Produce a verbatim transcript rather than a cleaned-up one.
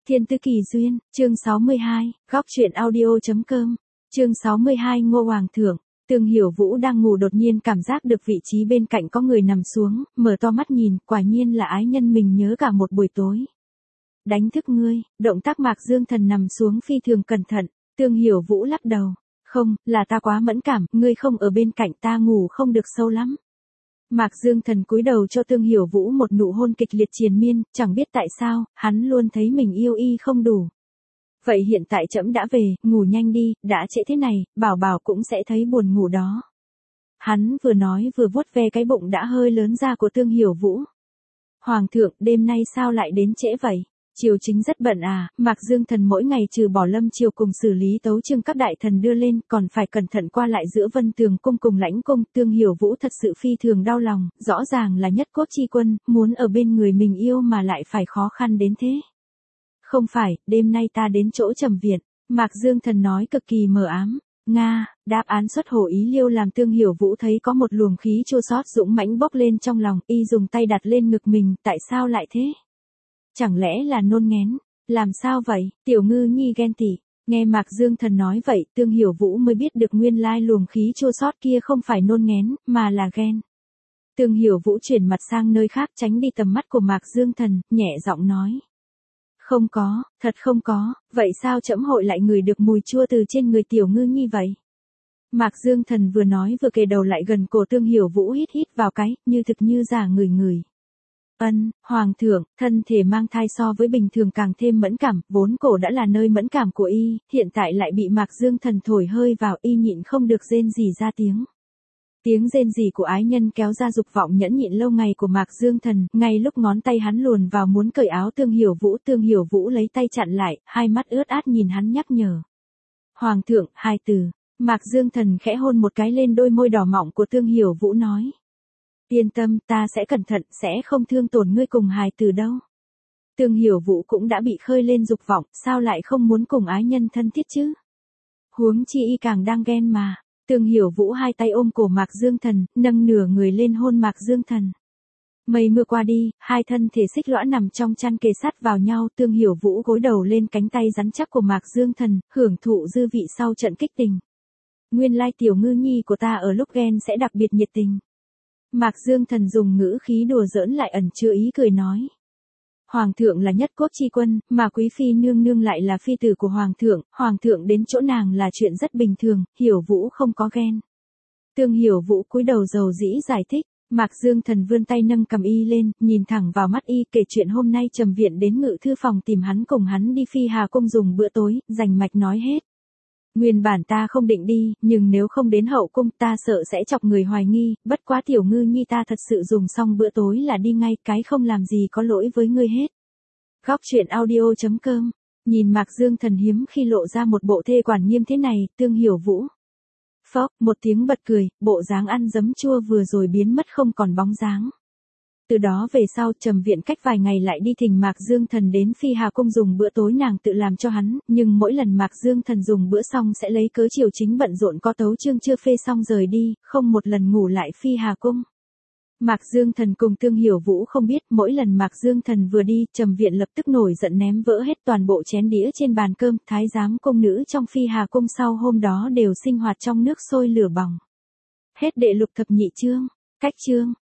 Thiên Tư Kỳ Duyên, chương sáu mươi hai, góc truyện audio.com, chương sáu mươi hai Ngô Hoàng thượng. Tương Hiểu Vũ đang ngủ đột nhiên cảm giác được vị trí bên cạnh có người nằm xuống, mở to mắt nhìn, quả nhiên là ái nhân mình nhớ cả một buổi tối. Đánh thức ngươi, động tác Mạc Dương Thần nằm xuống phi thường cẩn thận, Tương Hiểu Vũ lắc đầu. Không, là ta quá mẫn cảm, ngươi không ở bên cạnh ta ngủ không được sâu lắm. Mạc Dương Thần cúi đầu cho Tương Hiểu Vũ một nụ hôn kịch liệt triền miên, chẳng biết tại sao, hắn luôn thấy mình yêu y không đủ. Vậy hiện tại trẫm đã về, ngủ nhanh đi, đã trễ thế này, bảo bảo cũng sẽ thấy buồn ngủ đó. Hắn vừa nói vừa vuốt ve cái bụng đã hơi lớn ra của Tương Hiểu Vũ. Hoàng thượng, đêm nay sao lại đến trễ vậy? Triều chính rất bận à, Mạc Dương Thần mỗi ngày trừ bỏ lâm triều cùng xử lý tấu chương các đại thần đưa lên, còn phải cẩn thận qua lại giữa Vân Tường cung cùng Lãnh cung. Tương Hiểu Vũ thật sự phi thường đau lòng, rõ ràng là nhất cốt chi quân, muốn ở bên người mình yêu mà lại phải khó khăn đến thế. Không phải, đêm nay ta đến chỗ trầm viện, Mạc Dương Thần nói cực kỳ mờ ám. Nga, đáp án xuất hồ ý liêu làm Tương Hiểu Vũ thấy có một luồng khí chua xót dũng mãnh bốc lên trong lòng, y dùng tay đặt lên ngực mình, tại sao lại thế? Chẳng lẽ là nôn nghén? Làm sao vậy? Tiểu Ngư Nhi ghen tị. Nghe Mạc Dương Thần nói vậy, Tương Hiểu Vũ mới biết được nguyên lai luồng khí chua xót kia không phải nôn nghén, mà là ghen. Tương Hiểu Vũ chuyển mặt sang nơi khác tránh đi tầm mắt của Mạc Dương Thần, nhẹ giọng nói. Không có, thật không có, vậy sao trẫm hội lại ngửi được mùi chua từ trên người Tiểu Ngư Nhi vậy? Mạc Dương Thần vừa nói vừa kề đầu lại gần cổ Tương Hiểu Vũ hít hít vào cái, như thực như giả ngửi ngửi. Ân, Hoàng thượng, thân thể mang thai so với bình thường càng thêm mẫn cảm, vốn cổ đã là nơi mẫn cảm của y, hiện tại lại bị Mạc Dương Thần thổi hơi vào, y nhịn không được rên rỉ ra tiếng. Tiếng rên rỉ của ái nhân kéo ra dục vọng nhẫn nhịn lâu ngày của Mạc Dương Thần, ngay lúc ngón tay hắn luồn vào muốn cởi áo Tương Hiểu Vũ, Tương Hiểu Vũ lấy tay chặn lại, hai mắt ướt át nhìn hắn nhắc nhở. Hoàng thượng, hai từ. Mạc Dương Thần khẽ hôn một cái lên đôi môi đỏ mọng của Tương Hiểu Vũ nói. Yên tâm, ta sẽ cẩn thận, sẽ không thương tổn ngươi cùng hài tử đâu. Tương Hiểu Vũ cũng đã bị khơi lên dục vọng, sao lại không muốn cùng ái nhân thân thiết chứ? Huống chi y càng đang ghen mà. Tương Hiểu Vũ hai tay ôm cổ Mạc Dương Thần, nâng nửa người lên hôn Mạc Dương Thần. Mây mưa qua đi, hai thân thể xích lõa nằm trong chăn kề sát vào nhau, Tương Hiểu Vũ gối đầu lên cánh tay rắn chắc của Mạc Dương Thần, hưởng thụ dư vị sau trận kích tình. Nguyên lai Tiểu Ngư Nhi của ta ở lúc ghen sẽ đặc biệt nhiệt tình. Mạc Dương Thần dùng ngữ khí đùa giỡn lại ẩn chứa ý cười nói. Hoàng thượng là nhất cốt chi quân, mà quý phi nương nương lại là phi tử của Hoàng thượng, Hoàng thượng đến chỗ nàng là chuyện rất bình thường, Hiểu Vũ không có ghen. Tương Hiểu Vũ cúi đầu dầu dĩ giải thích, Mạc Dương Thần vươn tay nâng cầm y lên, nhìn thẳng vào mắt y kể chuyện hôm nay trầm viện đến ngự thư phòng tìm hắn cùng hắn đi Phi Hà cung dùng bữa tối, rành mạch nói hết. Nguyên bản ta không định đi, nhưng nếu không đến hậu cung ta sợ sẽ chọc người hoài nghi, bất quá Tiểu Ngư Nhi ta thật sự dùng xong bữa tối là đi ngay, cái không làm gì có lỗi với ngươi hết. Góc truyện audio.com, nhìn Mạc Dương Thần hiếm khi lộ ra một bộ thê quản nghiêm thế này, Tương Hiểu Vũ. Phốc, một tiếng bật cười, bộ dáng ăn giấm chua vừa rồi biến mất không còn bóng dáng. Từ đó về sau trầm viện cách vài ngày lại đi thỉnh Mạc Dương Thần đến Phi Hà cung dùng bữa tối nàng tự làm cho hắn, nhưng mỗi lần Mạc Dương Thần dùng bữa xong sẽ lấy cớ triều chính bận rộn có tấu chương chưa phê xong rời đi, không một lần ngủ lại Phi Hà cung. Mạc Dương Thần cùng Tương Hiểu Vũ không biết, mỗi lần Mạc Dương Thần vừa đi, trầm viện lập tức nổi giận ném vỡ hết toàn bộ chén đĩa trên bàn cơm, thái giám cung nữ trong Phi Hà cung sau hôm đó đều sinh hoạt trong nước sôi lửa bỏng. Hết đệ lục thập nhị chương, cách chương.